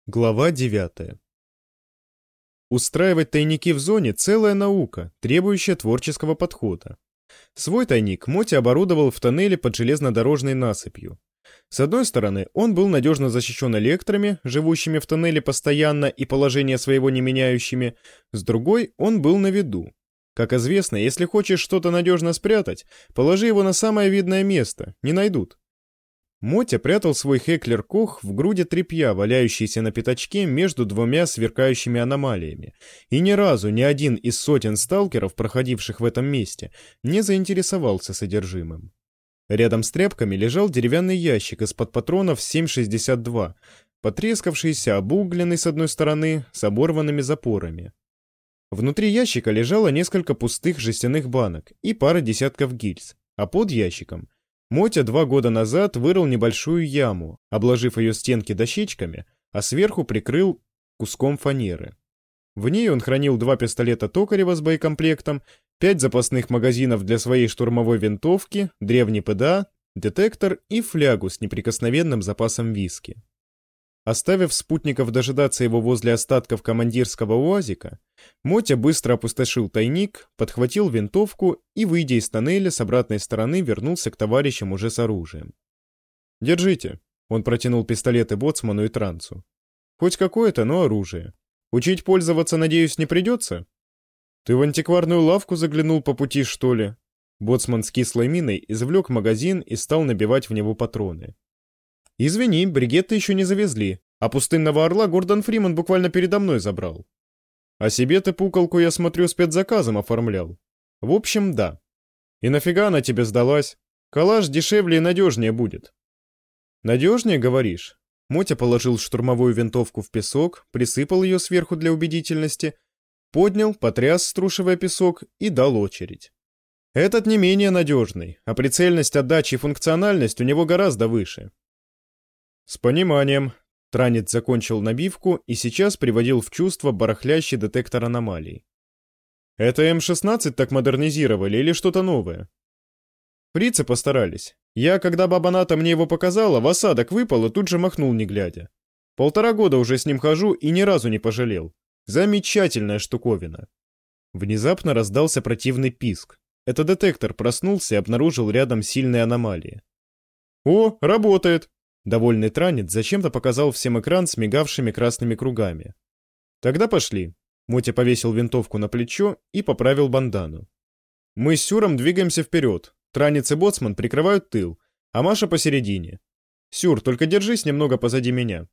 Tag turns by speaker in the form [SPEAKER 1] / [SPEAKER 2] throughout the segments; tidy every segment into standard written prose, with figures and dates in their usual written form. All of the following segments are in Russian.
[SPEAKER 1] Глава 9. Устраивать тайники в зоне – целая наука, требующая творческого подхода. Свой тайник Мотя оборудовал в тоннеле под железнодорожной насыпью. С одной стороны, он был надежно защищен электрами, живущими в тоннеле постоянно и положение своего не меняющими, с другой, он был на виду. Как известно, если хочешь что-то надежно спрятать, положи его на самое видное место, не найдут. Мотя прятал свой Хеклер-Кох в груди тряпья, валяющейся на пятачке между двумя сверкающими аномалиями, и ни разу ни один из сотен сталкеров, проходивших в этом месте, не заинтересовался содержимым. Рядом с тряпками лежал деревянный ящик из-под патронов 7,62, потрескавшийся, обугленный с одной стороны, с оборванными запорами. Внутри ящика лежало несколько пустых жестяных банок и пара десятков гильз, а под ящиком Мотя 2 года назад вырыл небольшую яму, обложив ее стенки дощечками, а сверху прикрыл куском фанеры. В ней он хранил 2 пистолета Токарева с боекомплектом, 5 запасных магазинов для своей штурмовой винтовки, древний ПДА, детектор и флягу с неприкосновенным запасом виски. Оставив спутников дожидаться его возле остатков командирского УАЗика, Мотя быстро опустошил тайник, подхватил винтовку и, выйдя из тоннеля, с обратной стороны вернулся к товарищам уже с оружием. «Держите», — он протянул пистолеты боцману и трансу. «Хоть какое-то, но оружие. Учить пользоваться, надеюсь, не придется?» «Ты в антикварную лавку заглянул по пути, что ли?» Боцман с кислой миной извлек магазин и стал набивать в него патроны. «Извини, бригетты еще не завезли, а пустынного орла Гордон Фриман буквально передо мной забрал. А себе ты пукалку, я смотрю, спецзаказом оформлял. В общем, да. И нафига она тебе сдалась? Калаш дешевле и надежнее будет». «Надежнее, говоришь?» Мотя положил штурмовую винтовку в песок, присыпал ее сверху для убедительности, поднял, потряс, струшивая песок, и дал очередь. «Этот не менее надежный, а прицельность отдачи и функциональность у него гораздо выше». «С пониманием». Транец закончил набивку и сейчас приводил в чувство барахлящий детектор аномалий. «Это М-16 так модернизировали или что-то новое?» «Фрицы постарались. Я, когда баба Ната мне его показала, в осадок выпал и тут же махнул, не глядя. 1,5 года уже с ним хожу и ни разу не пожалел. Замечательная штуковина». Внезапно раздался противный писк. Это детектор проснулся и обнаружил рядом сильные аномалии. «О, работает!» Довольный транец зачем-то показал всем экран с мигавшими красными кругами. «Тогда пошли». Мотя повесил винтовку на плечо и поправил бандану. «Мы с Сюром двигаемся вперед. Транец и боцман прикрывают тыл, а Маша посередине. Сюр, только держись немного позади меня».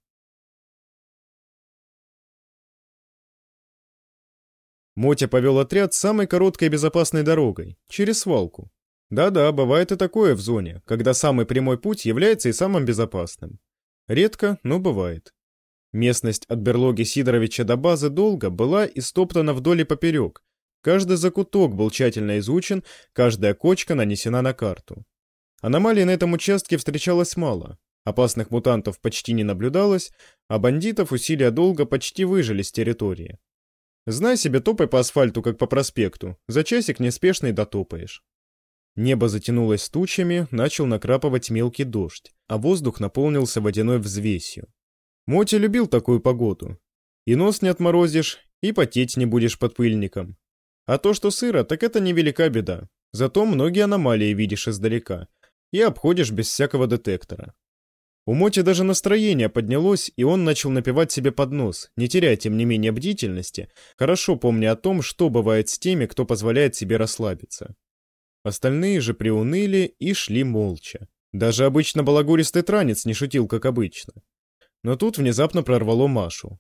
[SPEAKER 1] Мотя повел отряд самой короткой и безопасной дорогой, через свалку. Да-да, бывает и такое в зоне, когда самый прямой путь является и самым безопасным. Редко, но бывает. Местность от берлоги Сидоровича до базы Долга была истоптана вдоль и поперек. Каждый закуток был тщательно изучен, каждая кочка нанесена на карту. Аномалий на этом участке встречалось мало. Опасных мутантов почти не наблюдалось, а бандитов усилия Долга почти выжили с территории. Знай себе, топай по асфальту, как по проспекту, за часик неспешно и дотопаешь. Небо затянулось тучами, начал накрапывать мелкий дождь, а воздух наполнился водяной взвесью. Мотя любил такую погоду. И нос не отморозишь, и потеть не будешь под пыльником. А то, что сыро, так это невелика беда. Зато многие аномалии видишь издалека и обходишь без всякого детектора. У Моти даже настроение поднялось, и он начал напевать себе под нос, не теряя тем не менее бдительности, хорошо помня о том, что бывает с теми, кто позволяет себе расслабиться. Остальные же приуныли и шли молча. Даже обычно балагуристый транец не шутил, как обычно. Но тут внезапно прорвало Машу.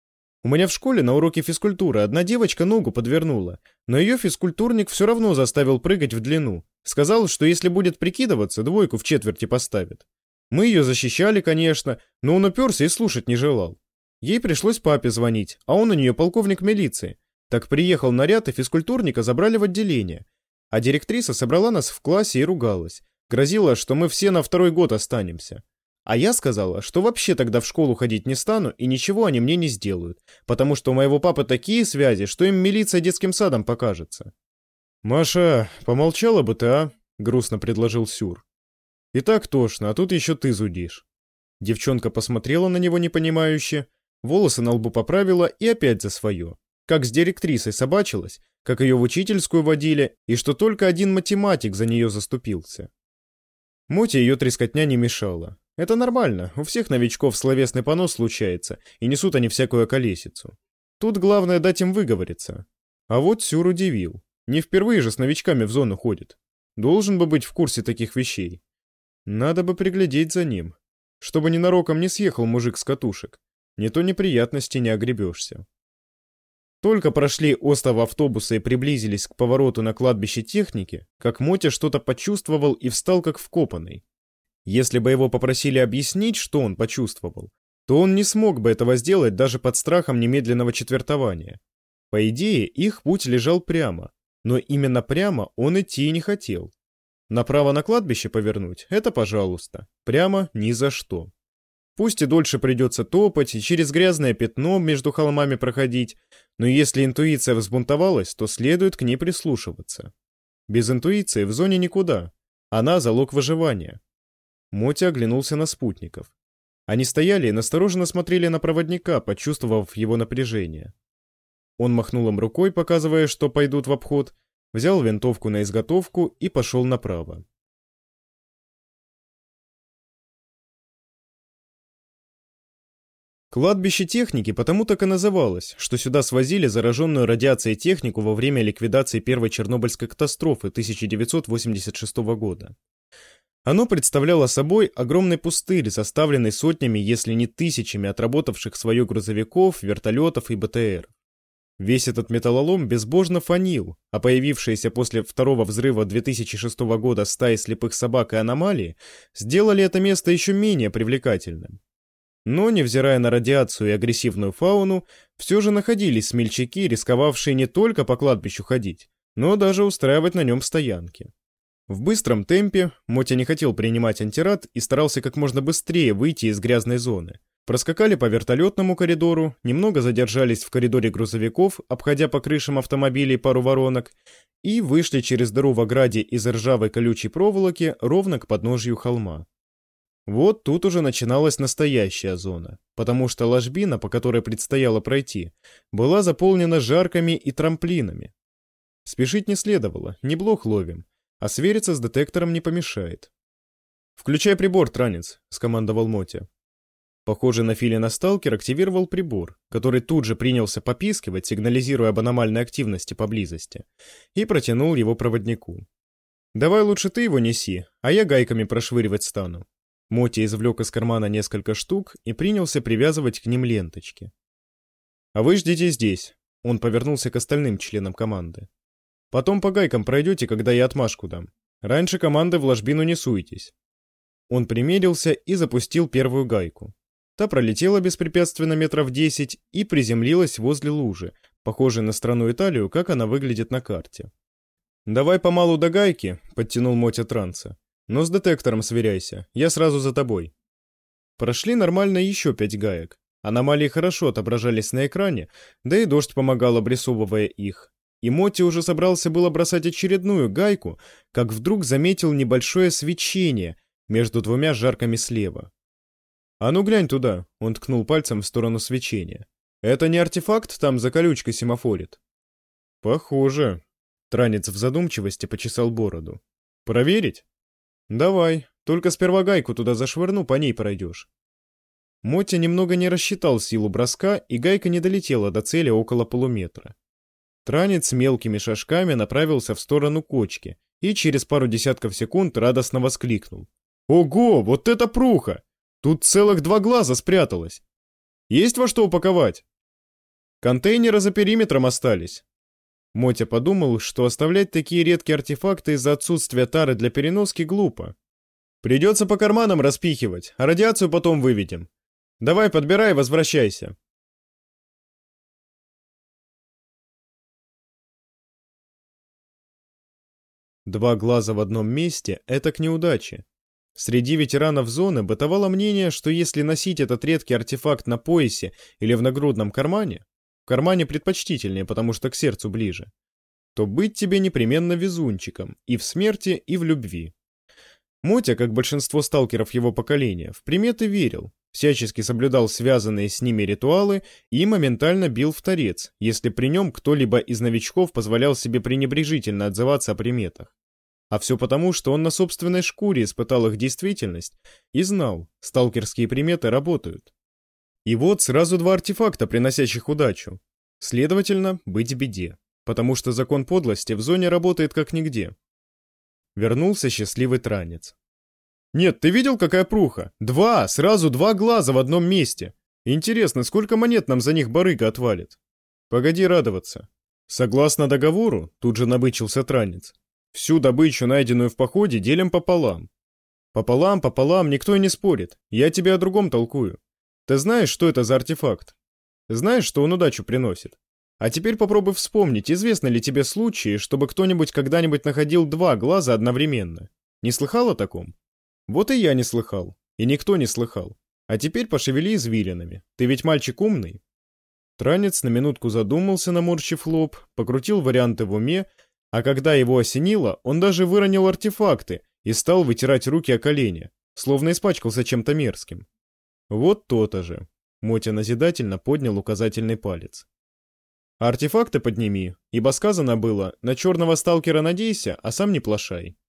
[SPEAKER 1] У меня в школе на уроке физкультуры одна девочка ногу подвернула, но ее физкультурник все равно заставил прыгать в длину. Сказал, что если будет прикидываться, 2 в четверти поставит. Мы ее защищали, конечно, но он уперся и слушать не желал. Ей пришлось папе звонить, а он у нее полковник милиции. Так приехал наряд, и физкультурника забрали в отделение. А директриса собрала нас в классе и ругалась. Грозила, что мы все на 2-й год останемся. А я сказала, что вообще тогда в школу ходить не стану и ничего они мне не сделают, потому что у моего папы такие связи, что им милиция детским садом покажется. «Маша, помолчала бы ты, а?» — грустно предложил Сюр. «И так тошно, а тут еще ты зудишь». Девчонка посмотрела на него непонимающе, Волосы на лбу поправила и опять за свое. Как с директрисой собачилась, как ее в учительскую водили, и что только один математик за нее заступился. Моте ее трескотня не мешала. Это нормально, у всех новичков словесный понос случается, и несут они всякую околесицу. Тут главное дать им выговориться. А вот Сюр удивил. Не впервые же с новичками в зону ходит. Должен бы быть в курсе таких вещей. Надо бы приглядеть за ним, чтобы ненароком не съехал мужик с катушек. Не то неприятности не огребешься. Только прошли остов автобуса и приблизились к повороту на кладбище техники, как Мотя что-то почувствовал и встал как вкопанный. Если бы его попросили объяснить, что он почувствовал, то он не смог бы этого сделать даже под страхом немедленного четвертования. По идее, их путь лежал прямо, но именно прямо он идти и не хотел. Направо на кладбище повернуть — это пожалуйста, прямо ни за что. Пусть и дольше придется топать и через грязное пятно между холмами проходить, но если интуиция взбунтовалась, то следует к ней прислушиваться. Без интуиции в зоне никуда. Она — залог выживания. Мотя оглянулся на спутников. Они стояли и настороженно смотрели на проводника, почувствовав его напряжение. Он махнул им рукой, показывая, что пойдут в обход, взял винтовку на изготовку и пошел направо. Кладбище техники потому так и называлось, что сюда свозили зараженную радиацией технику во время ликвидации первой Чернобыльской катастрофы 1986 года. Оно представляло собой огромный пустырь, заставленный сотнями, если не тысячами отработавших свое грузовиков, вертолетов и БТР. Весь этот металлолом безбожно фонил, а появившиеся после второго взрыва 2006 года стаи слепых собак и аномалии сделали это место еще менее привлекательным. Но, невзирая на радиацию и агрессивную фауну, все же находились смельчаки, рисковавшие не только по кладбищу ходить, но даже устраивать на нем стоянки. В быстром темпе Мотя не хотел принимать антирад и старался как можно быстрее выйти из грязной зоны. Проскакали по вертолетному коридору, немного задержались в коридоре грузовиков, обходя по крышам автомобилей пару воронок, и вышли через дыру в ограде из ржавой колючей проволоки ровно к подножью холма. Вот тут уже начиналась настоящая зона, потому что ложбина, по которой предстояло пройти, была заполнена жарками и трамплинами. Спешить не следовало, не блох ловим, а свериться с детектором не помешает. «Включай прибор, Транец», — скомандовал Мотя. Похоже на Филина сталкер активировал прибор, который тут же принялся попискивать, сигнализируя об аномальной активности поблизости, и протянул его проводнику. «Давай лучше ты его неси, а я гайками прошвыривать стану». Мотя извлек из кармана несколько штук и принялся привязывать к ним ленточки. «А вы ждите здесь», — он повернулся к остальным членам команды. «Потом по гайкам пройдете, когда я отмашку дам. Раньше команды в ложбину не суетесь». Он примерился и запустил первую гайку. Та пролетела беспрепятственно метров 10 и приземлилась возле лужи, похожей на страну Италию, как она выглядит на карте. «Давай помалу до гайки», — подтянул Мотя Транца. «Но с детектором сверяйся, я сразу за тобой». Прошли нормально еще 5 гаек. Аномалии хорошо отображались на экране, да и дождь помогал, обрисовывая их. И Мотя уже собрался было бросать очередную гайку, как вдруг заметил небольшое свечение между двумя жарками слева. «А ну глянь туда», — он ткнул пальцем в сторону свечения. «Это не артефакт там за колючкой семафорит?» «Похоже». Транец в задумчивости почесал бороду. «Проверить?» «Давай, только сперва гайку туда зашвырну, по ней пройдешь». Мотя немного не рассчитал силу броска, и гайка не долетела до цели около полуметра. Транец мелкими шажками направился в сторону кочки и через пару десятков секунд радостно воскликнул. «Ого, вот это пруха! Тут целых 2 глаза спряталось! Есть во что упаковать?» «Контейнеры за периметром остались». Мотя подумал, что оставлять такие редкие артефакты из-за отсутствия тары для переноски глупо. «Придется по карманам распихивать, а радиацию потом выведем. Давай подбирай и возвращайся». Два глаза в одном месте — это к неудаче. Среди ветеранов зоны бытовало мнение, что если носить этот редкий артефакт на поясе или в нагрудном кармане, в кармане предпочтительнее, потому что к сердцу ближе, то быть тебе непременно везунчиком и в смерти, и в любви. Мотя, как большинство сталкеров его поколения, в приметы верил, всячески соблюдал связанные с ними ритуалы и моментально бил в торец, если при нем кто-либо из новичков позволял себе пренебрежительно отзываться о приметах. А все потому, что он на собственной шкуре испытал их действительность и знал, сталкерские приметы работают. И вот сразу два артефакта, приносящих удачу. Следовательно, быть в беде, потому что закон подлости в зоне работает как нигде. Вернулся счастливый транец. «Нет, ты видел, какая пруха? Сразу два глаза в одном месте. Интересно, сколько монет нам за них барыга отвалит?» «Погоди радоваться. Согласно договору, тут же набычился транец, всю добычу, найденную в походе, делим пополам. Пополам, никто и не спорит. Я тебе о другом толкую. Ты знаешь, что это за артефакт? Знаешь, что он удачу приносит? А теперь попробуй вспомнить, известны ли тебе случаи, чтобы кто-нибудь когда-нибудь находил два глаза одновременно? Не слыхал о таком? Вот и я не слыхал, и никто не слыхал. А теперь пошевели извилинами. Ты ведь мальчик умный?» Транец на минутку задумался, наморщив лоб, покрутил варианты в уме, а когда его осенило, он даже выронил артефакты и стал вытирать руки о колени, словно испачкался чем-то мерзким. «Вот то-то же!» — Мотя назидательно поднял указательный палец. «Артефакты подними, ибо сказано было, на черного сталкера надейся, а сам не плашай».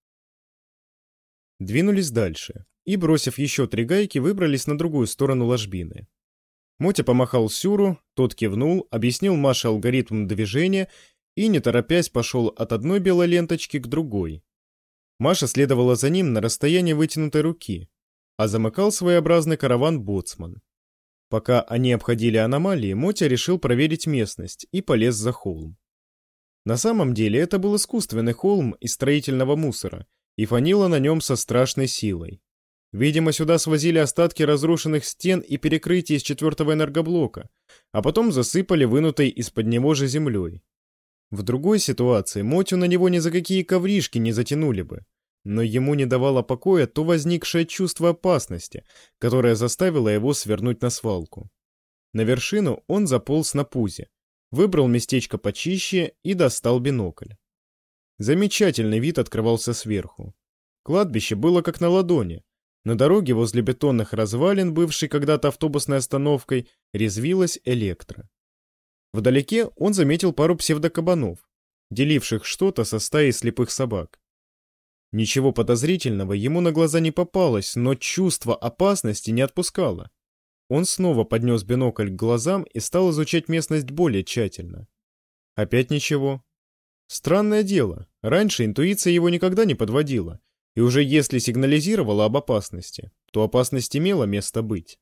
[SPEAKER 1] Двинулись дальше и, бросив еще 3 гайки, выбрались на другую сторону ложбины. Мотя помахал Сюру, тот кивнул, объяснил Маше алгоритм движения и, не торопясь, пошел от одной белой ленточки к другой. Маша следовала за ним на расстоянии вытянутой руки, а замыкал своеобразный караван боцман. Пока они обходили аномалии, Мотя решил проверить местность и полез за холм. На самом деле это был искусственный холм из строительного мусора, и фанило на нем со страшной силой. Видимо, сюда свозили остатки разрушенных стен и перекрытий из 4-го энергоблока, а потом засыпали вынутой из-под него же землей. В другой ситуации Мотю на него ни за какие ковришки не затянули бы, но ему не давало покоя то возникшее чувство опасности, которое заставило его свернуть на свалку. На вершину он заполз на пузе, выбрал местечко почище и достал бинокль. Замечательный вид открывался сверху. Кладбище было как на ладони. На дороге возле бетонных развалин, бывшей когда-то автобусной остановкой, резвилась электро. Вдалеке он заметил пару псевдокабанов, деливших что-то со стаей слепых собак. Ничего подозрительного ему на глаза не попалось, но чувство опасности не отпускало. Он снова поднес бинокль к глазам и стал изучать местность более тщательно. Опять ничего. Странное дело, раньше интуиция его никогда не подводила, и уже если сигнализировала об опасности, то опасность имела место быть.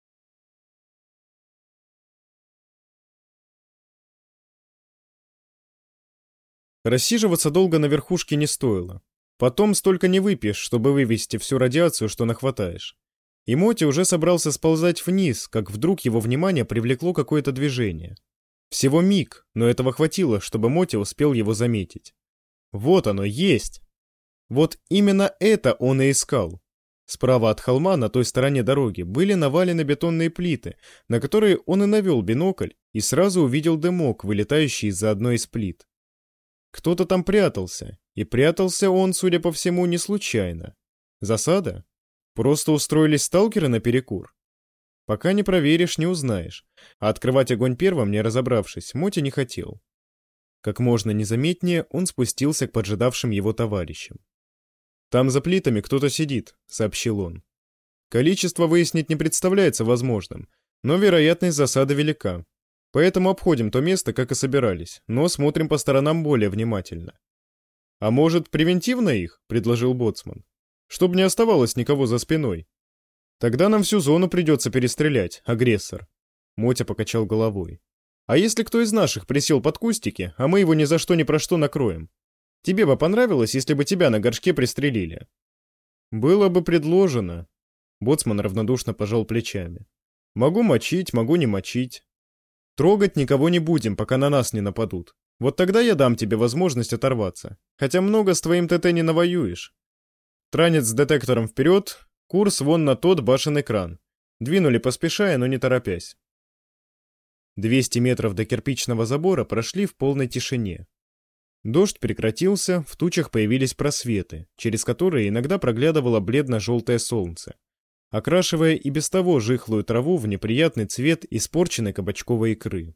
[SPEAKER 1] Рассиживаться долго на верхушке не стоило. Потом столько не выпьешь, чтобы вывести всю радиацию, что нахватаешь. И Моти уже собрался сползать вниз, как вдруг его внимание привлекло какое-то движение. Всего миг, но этого хватило, чтобы Моти успел его заметить. Вот оно, есть! Вот именно это он и искал. Справа от холма, на той стороне дороги, были навалены бетонные плиты, на которые он и навел бинокль, и сразу увидел дымок, вылетающий из-за одной из плит. Кто-то там прятался, и прятался он, судя по всему, не случайно. Засада? Просто устроились сталкеры наперекур? Пока не проверишь, не узнаешь. А открывать огонь первым, не разобравшись, Мотя не хотел. Как можно незаметнее он спустился к поджидавшим его товарищам. «Там за плитами кто-то сидит», — сообщил он. «Количество выяснить не представляется возможным, но вероятность засады велика. Поэтому обходим то место, как и собирались, но смотрим по сторонам более внимательно». «А может, превентивно их?» — предложил боцман. «Чтоб не оставалось никого за спиной. Тогда нам всю зону придется перестрелять, агрессор». Мотя покачал головой. «А если кто из наших присел под кустики, а мы его ни за что ни про что накроем? Тебе бы понравилось, если бы тебя на горшке пристрелили?» «Было бы предложено». Боцман равнодушно пожал плечами. «Могу мочить, могу не мочить. Трогать никого не будем, пока на нас не нападут. Вот тогда я дам тебе возможность оторваться. Хотя много с твоим ТТ не навоюешь. Транец с детектором вперед, курс вон на тот башенный кран. Двинули поспешая, но не торопясь». 200 метров до кирпичного забора прошли в полной тишине. Дождь прекратился, в тучах появились просветы, через которые иногда проглядывало бледно-желтое солнце. окрашивая и без того жихлую траву в неприятный цвет испорченной кабачковой икры.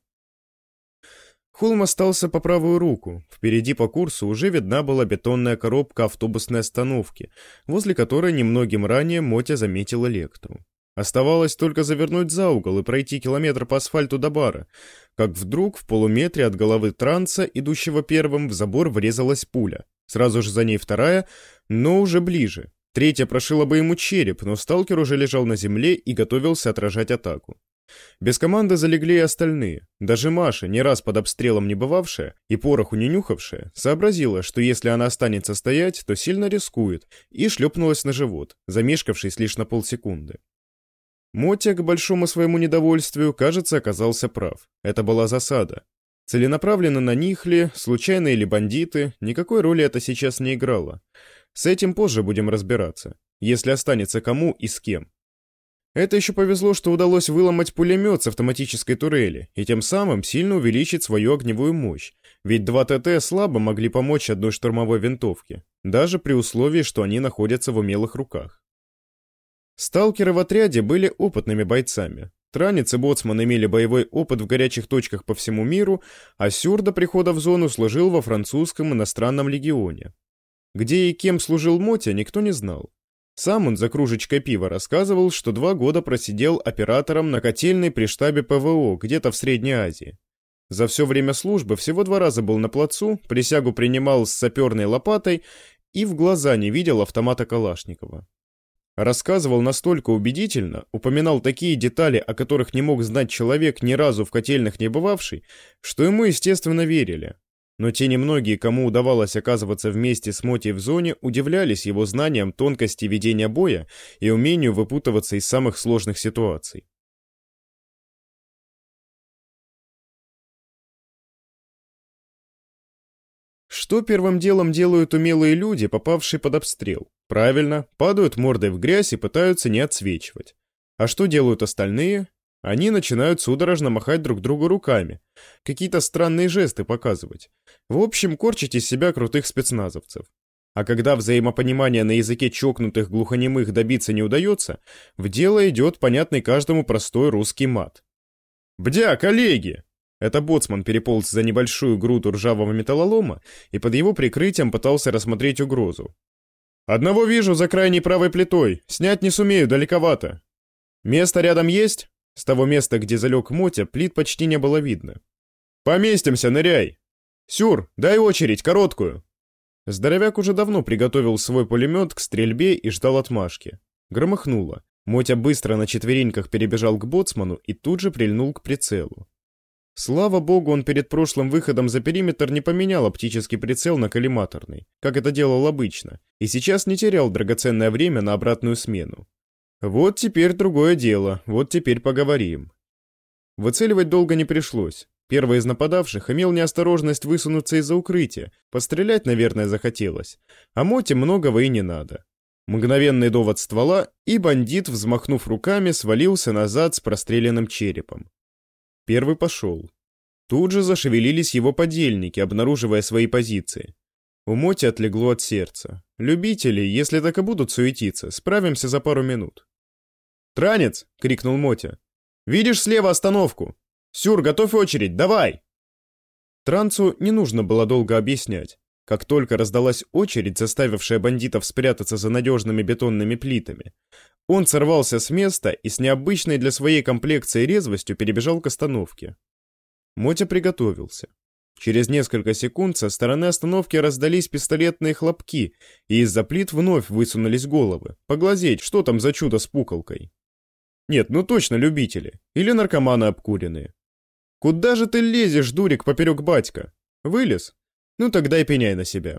[SPEAKER 1] Холм остался по правую руку. Впереди по курсу уже видна была бетонная коробка автобусной остановки, возле которой немногим ранее Мотя заметил Электру. Оставалось только завернуть за угол и пройти километр по асфальту до бара, как вдруг в полуметре от головы транса, идущего первым, в забор врезалась пуля. Сразу же за ней вторая, но уже ближе. Третья прошила бы ему череп, но сталкер уже лежал на земле и готовился отражать атаку. Без команды залегли и остальные. Даже Маша, не раз под обстрелом не бывавшая и пороху не нюхавшая, сообразила, что если она останется стоять, то сильно рискует, и шлепнулась на живот, замешкавшись лишь на полсекунды. Мотя, к большому своему недовольствию, кажется, оказался прав. Это была засада. Целенаправленно на них ли, случайные ли бандиты, никакой роли это сейчас не играло. С этим позже будем разбираться, если останется кому и с кем. Это еще повезло, что удалось выломать пулемет с автоматической турели и тем самым сильно увеличить свою огневую мощь, ведь 2 ТТ слабо могли помочь одной штурмовой винтовке, даже при условии, что они находятся в умелых руках. Сталкеры в отряде были опытными бойцами. Транец и Боцман имели боевой опыт в горячих точках по всему миру, а Сюр до прихода в зону служил во французском иностранном легионе. Где и кем служил Мотя, никто не знал. Сам он за кружечкой пива рассказывал, что 2 года просидел оператором на котельной при штабе ПВО где-то в Средней Азии. За все время службы всего 2 раза был на плацу, присягу принимал с саперной лопатой и в глаза не видел автомата Калашникова. Рассказывал настолько убедительно, упоминал такие детали, о которых не мог знать человек, ни разу в котельных не бывавший, что ему, естественно, верили. Но те немногие, кому удавалось оказываться вместе с Мотей в зоне, удивлялись его знаниям тонкости ведения боя и умению выпутываться из самых сложных ситуаций. Что первым делом делают умелые люди, попавшие под обстрел? Правильно, падают мордой в грязь и пытаются не отсвечивать. А что делают остальные? Они начинают судорожно махать друг другу руками, какие-то странные жесты показывать. В общем, корчить из себя крутых спецназовцев. А когда взаимопонимания на языке чокнутых глухонемых добиться не удается, в дело идет понятный каждому простой русский мат. «Бдя, коллеги!» Это боцман переполз за небольшую груду ржавого металлолома и под его прикрытием пытался рассмотреть угрозу. «Одного вижу за крайней правой плитой, снять не сумею, далековато. Место рядом есть?» С того места, где залег Мотя, плит почти не было видно. «Поместимся, ныряй! Сюр, дай очередь, короткую!» Здоровяк уже давно приготовил свой пулемет к стрельбе и ждал отмашки. Громыхнуло. Мотя быстро на четвереньках перебежал к боцману и тут же прильнул к прицелу. Слава богу, он перед прошлым выходом за периметр не поменял оптический прицел на коллиматорный, как это делал обычно, и сейчас не терял драгоценное время на обратную смену. Вот теперь другое дело, вот теперь поговорим. Выцеливать долго не пришлось. Первый из нападавших имел неосторожность высунуться из-за укрытия, пострелять, наверное, захотелось, а Моте многого и не надо. Мгновенный довод ствола, и бандит, взмахнув руками, свалился назад с простреленным черепом. Первый пошел. Тут же зашевелились его подельники, обнаруживая свои позиции. У Моти отлегло от сердца. Любители, если так и будут суетиться, справимся за пару минут. «Транец!» — крикнул Мотя. «Видишь слева остановку? Сюр, готовь очередь, давай!» Транцу не нужно было долго объяснять. Как только раздалась очередь, заставившая бандитов спрятаться за надежными бетонными плитами, он сорвался с места и с необычной для своей комплекции резвостью перебежал к остановке. Мотя приготовился. Через несколько секунд со стороны остановки раздались пистолетные хлопки, и из-за плит вновь высунулись головы, поглазеть, что там за чудо с пуколкой. Нет, ну точно любители, или наркоманы обкуренные. «Куда же ты лезешь, дурик, поперек батька? Вылез? Ну тогда и пеняй на себя».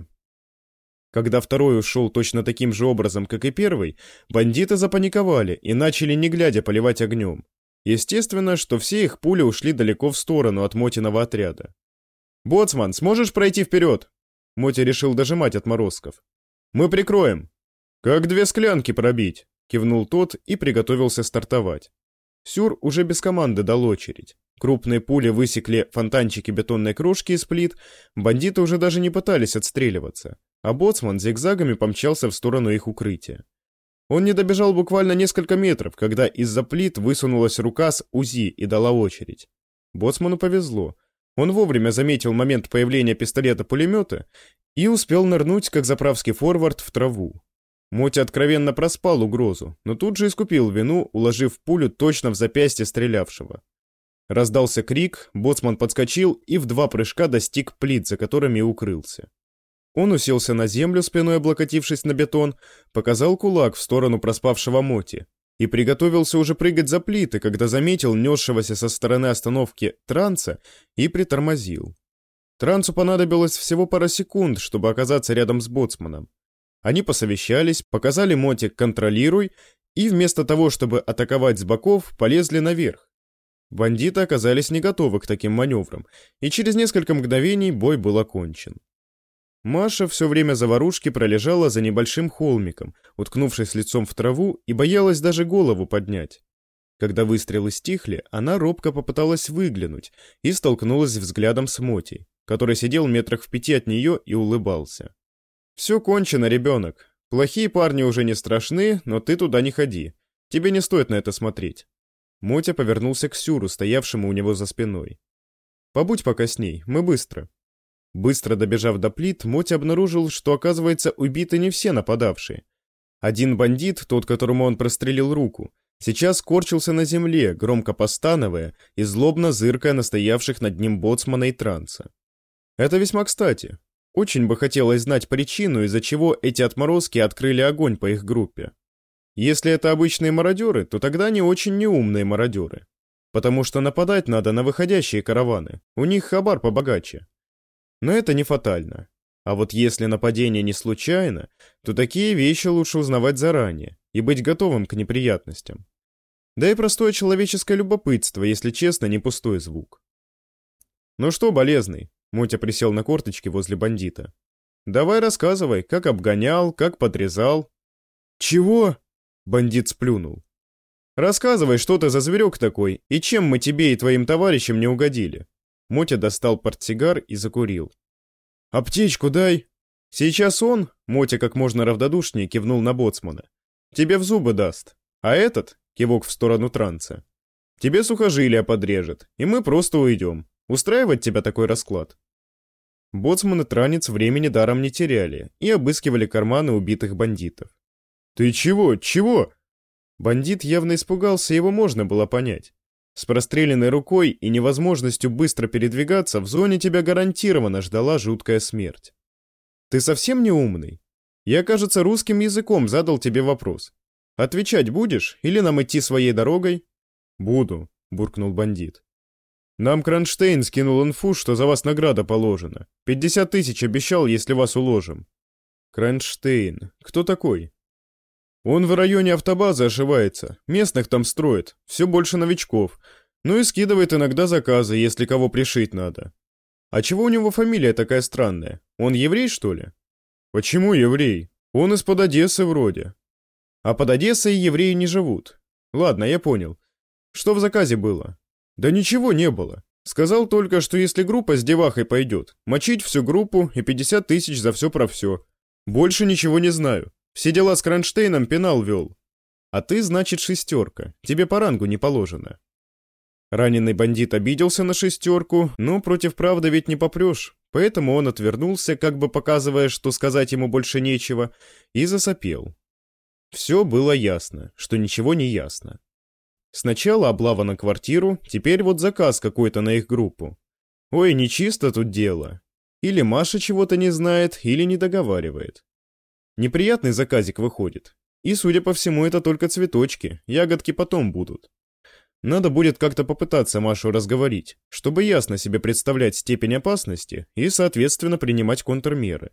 [SPEAKER 1] Когда второй ушел точно таким же образом, как и первый, бандиты запаниковали и начали не глядя поливать огнем. Естественно, что все их пули ушли далеко в сторону от Мотиного отряда. «Боцман, сможешь пройти вперед?» Мотя решил дожимать отморозков. «Мы прикроем». «Как 2 склянки пробить?» Кивнул тот и приготовился стартовать. Сюр уже без команды дал очередь. Крупные пули высекли фонтанчики бетонной крошки из плит, бандиты уже даже не пытались отстреливаться, а боцман зигзагами помчался в сторону их укрытия. Он не добежал буквально несколько метров, когда из-за плит высунулась рука с УЗИ и дала очередь. Боцману повезло. Он вовремя заметил момент появления пистолета-пулемета и успел нырнуть, как заправский форвард, в траву. Мотя откровенно проспал угрозу, но тут же искупил вину, уложив пулю точно в запястье стрелявшего. Раздался крик, боцман подскочил и в 2 прыжка достиг плит, за которыми укрылся. Он уселся на землю, спиной облокотившись на бетон, показал кулак в сторону проспавшего Моти и приготовился уже прыгать за плиты, когда заметил несшегося со стороны остановки Транса и притормозил. Трансу понадобилось всего пара секунд, чтобы оказаться рядом с боцманом. Они посовещались, показали Моти «контролируй» и вместо того, чтобы атаковать с боков, полезли наверх. Бандиты оказались не готовы к таким маневрам, и через несколько мгновений бой был окончен. Маша все время заварушки пролежала за небольшим холмиком, уткнувшись лицом в траву, и боялась даже голову поднять. Когда выстрелы стихли, она робко попыталась выглянуть и столкнулась взглядом с Мотей, который сидел метрах в 5 от нее и улыбался. «Все кончено, ребенок. Плохие парни уже не страшны, но ты туда не ходи. Тебе не стоит на это смотреть». Мотя повернулся к Сюру, стоявшему у него за спиной. «Побудь пока с ней, мы быстро». Быстро добежав до плит, Мотя обнаружил, что, оказывается, убиты не все нападавшие. Один бандит, тот, которому он прострелил руку, сейчас корчился на земле, громко постановая и злобно зыркая на стоявших над ним боцмана и Транса. Это весьма кстати. Очень бы хотелось знать причину, из-за чего эти отморозки открыли огонь по их группе. Если это обычные мародеры, то тогда они очень неумные мародеры. Потому что нападать надо на выходящие караваны, у них хабар побогаче. Но это не фатально. А вот если нападение не случайно, то такие вещи лучше узнавать заранее и быть готовым к неприятностям. Да и простое человеческое любопытство, если честно, не пустой звук. «Ну что, болезный?» — Мотя присел на корточки возле бандита. «Давай рассказывай, как обгонял, как подрезал». «Чего?» — бандит сплюнул. «Рассказывай, что ты за зверек такой, и чем мы тебе и твоим товарищам не угодили». Мотя достал портсигар и закурил. «Аптечку дай!» «Сейчас он», — Мотя как можно равнодушнее кивнул на боцмана, «тебе в зубы даст, а этот», — кивок в сторону Транса, «тебе сухожилия подрежет, и мы просто уйдем. Устраивает тебя такой расклад?» Боцман и Транец времени даром не теряли и обыскивали карманы убитых бандитов. «Ты чего? Чего?» Бандит явно испугался, его можно было понять. С простреленной рукой и невозможностью быстро передвигаться в зоне тебя гарантированно ждала жуткая смерть. «Ты совсем не умный? Я, кажется, русским языком задал тебе вопрос. Отвечать будешь или нам идти своей дорогой?» «Буду», — буркнул бандит. «Нам Кронштейн скинул инфу, что за вас награда положена. 50 тысяч обещал, если вас уложим». «Кронштейн? Кто такой?» «Он в районе автобазы ошивается, местных там строит, все больше новичков, ну и скидывает иногда заказы, если кого пришить надо. А чего у него фамилия такая странная? Он еврей, что ли?» «Почему еврей? Он из-под Одессы вроде». «А под Одессой евреи не живут. Ладно, я понял. Что в заказе было?» «Да ничего не было. Сказал только, что если группа с девахой пойдет, мочить всю группу и 50 тысяч за все про все. Больше ничего не знаю. Все дела с Кронштейном пенал вел. А ты, значит, шестерка. Тебе по рангу не положено». Раненый бандит обиделся на шестерку, но против правды ведь не попрешь, поэтому он отвернулся, как бы показывая, что сказать ему больше нечего, и засопел. Все было ясно, что ничего не ясно. Сначала облава на квартиру, теперь вот заказ какой-то на их группу. Ой, нечисто тут дело. Или Маша чего-то не знает, или не договаривает. Неприятный заказик выходит. И, судя по всему, это только цветочки, ягодки потом будут. Надо будет как-то попытаться Машу разговорить, чтобы ясно себе представлять степень опасности и, соответственно, принимать контрмеры.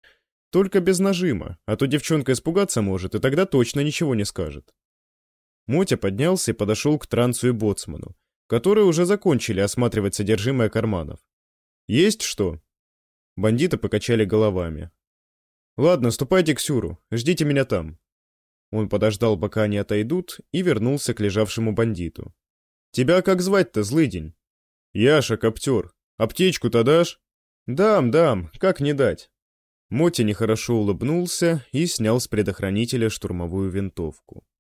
[SPEAKER 1] Только без нажима, а то девчонка испугаться может, и тогда точно ничего не скажет. Мотя поднялся и подошел к Трансу и боцману, которые уже закончили осматривать содержимое карманов. «Есть что?» Бандиты покачали головами. «Ладно, ступайте к Сюру, ждите меня там». Он подождал, пока они отойдут, и вернулся к лежавшему бандиту. «Тебя как звать-то, злыдень?» «Яша, коптер. Аптечку-то дашь?» «Дам, как не дать». Моти нехорошо улыбнулся и снял с предохранителя штурмовую винтовку.